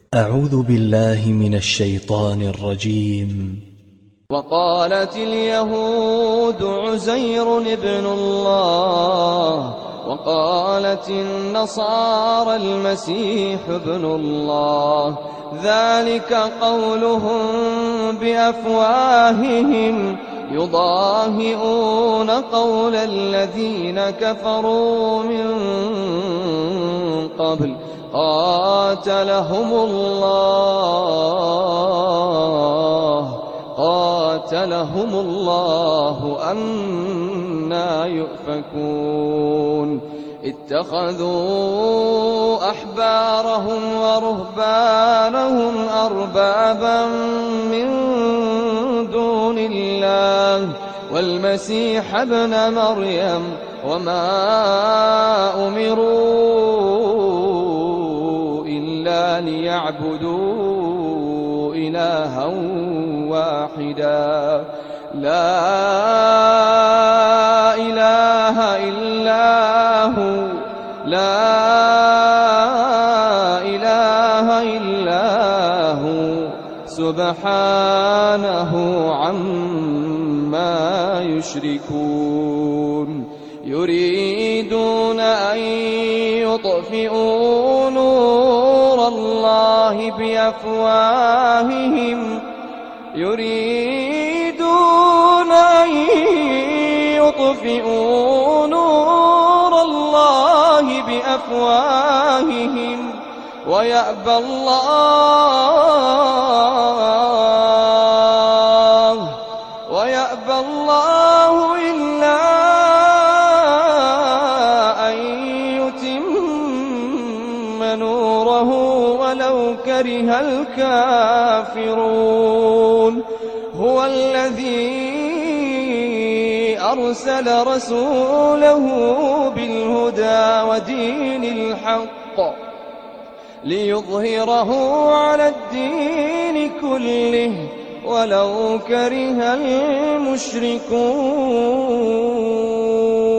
أعوذ بالله من الشيطان الرجيم. وقالت اليهود عزير ابن الله، وقالت النصارى المسيح ابن الله، ذلك قولهم بأفواههم يضاهئون قول الذين كفروا من قبل قاتلهم الله أنى يؤفكون. اتخذوا أحبارهم ورهبانهم أربابا من دون الله والمسيح ابن مريم، وما أمروا إلا ليعبدوا إلها واحدا لا إله إلا هو سبحانه عما يشركون. يريدون أن يطفئوا نور الله بأفواههم ويأبى الله إلا أن يتم نوره ولو كره الكافرون. هو الذي أرسل رسوله بالهدى ودين الحق ليظهره على الدين كله ولو كره المشركون.